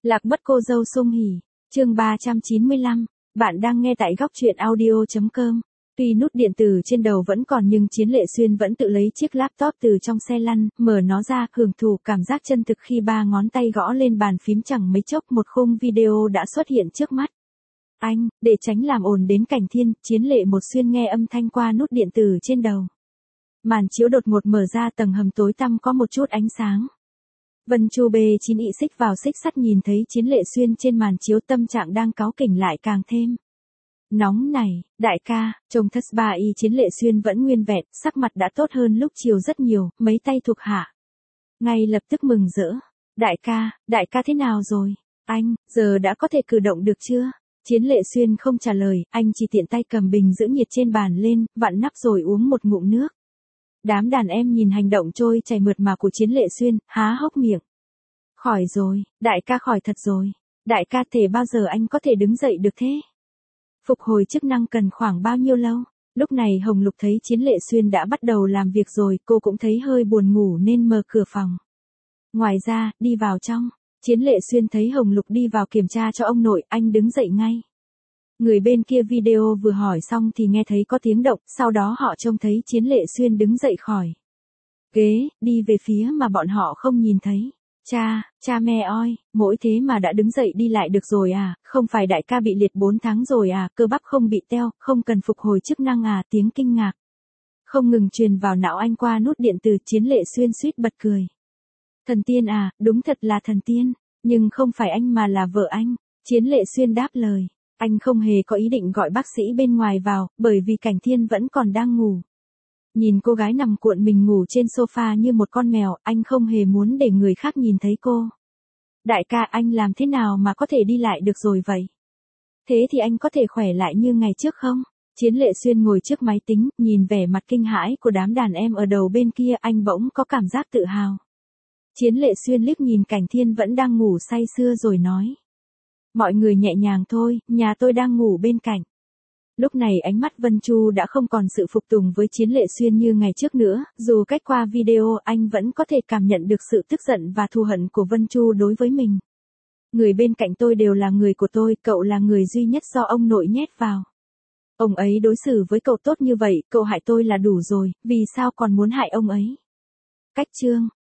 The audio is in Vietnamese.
Lạc mất cô dâu Sung Hỉ, chương 395, bạn đang nghe tại góc truyện audio.com. Tuy nút điện tử trên đầu vẫn còn nhưng Chiến Lệ Xuyên vẫn tự lấy chiếc laptop từ trong xe lăn, mở nó ra, hưởng thụ cảm giác chân thực khi ba ngón tay gõ lên bàn phím, chẳng mấy chốc một khung video đã xuất hiện trước mắt. Anh, để tránh làm ồn đến cảnh thiên, Chiến Lệ một Xuyên nghe âm thanh qua nút điện tử trên đầu. Màn chiếu đột ngột mở ra, tầng hầm tối tăm có một chút ánh sáng. Vân Chu B9 ị xích vào xích sắt, nhìn thấy Chiến Lệ Xuyên trên màn chiếu, tâm trạng đang cáu kỉnh lại càng thêm nóng này. Đại ca, trông thất ba y Chiến Lệ Xuyên vẫn nguyên vẹn, sắc mặt đã tốt hơn lúc chiều rất nhiều, mấy tay thuộc hạ ngay lập tức mừng rỡ. Đại ca thế nào rồi? Anh, giờ đã có thể cử động được chưa? Chiến Lệ Xuyên không trả lời, anh chỉ tiện tay cầm bình giữ nhiệt trên bàn lên, vặn nắp rồi uống một ngụm nước. Đám đàn em nhìn hành động trôi chảy mượt mà của Chiến Lệ Xuyên, há hốc miệng. Khỏi rồi, đại ca khỏi thật rồi. Đại ca, thể bao giờ anh có thể đứng dậy được thế? Phục hồi chức năng cần khoảng bao nhiêu lâu? Lúc này Hồng Lục thấy Chiến Lệ Xuyên đã bắt đầu làm việc rồi, cô cũng thấy hơi buồn ngủ nên mở cửa phòng. Ngoài ra, đi vào trong. Chiến Lệ Xuyên thấy Hồng Lục đi vào kiểm tra cho ông nội, anh đứng dậy ngay. Người bên kia video vừa hỏi xong thì nghe thấy có tiếng động, sau đó họ trông thấy Chiến Lệ Xuyên đứng dậy khỏi ghế, đi về phía mà bọn họ không nhìn thấy. Cha mẹ ơi, mỗi thế mà đã đứng dậy đi lại được rồi à, không phải đại ca bị liệt 4 tháng rồi à, cơ bắp không bị teo, không cần phục hồi chức năng à, tiếng kinh ngạc không ngừng truyền vào não anh qua nút điện từ. Chiến Lệ Xuyên suýt bật cười. Thần tiên à, đúng thật là thần tiên, nhưng không phải anh mà là vợ anh. Chiến Lệ Xuyên đáp lời. Anh không hề có ý định gọi bác sĩ bên ngoài vào, bởi vì Cảnh Thiên vẫn còn đang ngủ. Nhìn cô gái nằm cuộn mình ngủ trên sofa như một con mèo, anh không hề muốn để người khác nhìn thấy cô. Đại ca, anh làm thế nào mà có thể đi lại được rồi vậy? Thế thì anh có thể khỏe lại như ngày trước không? Chiến Lệ Xuyên ngồi trước máy tính, nhìn vẻ mặt kinh hãi của đám đàn em ở đầu bên kia, anh bỗng có cảm giác tự hào. Chiến Lệ Xuyên liếc nhìn Cảnh Thiên vẫn đang ngủ say sưa rồi nói. Mọi người nhẹ nhàng thôi, nhà tôi đang ngủ bên cạnh. Lúc này ánh mắt Vân Chu đã không còn sự phục tùng với Chiến Lệ Xuyên như ngày trước nữa, dù cách qua video anh vẫn có thể cảm nhận được sự tức giận và thù hận của Vân Chu đối với mình. Người bên cạnh tôi đều là người của tôi, cậu là người duy nhất do ông nội nhét vào. Ông ấy đối xử với cậu tốt như vậy, cậu hại tôi là đủ rồi, vì sao còn muốn hại ông ấy? Cách chương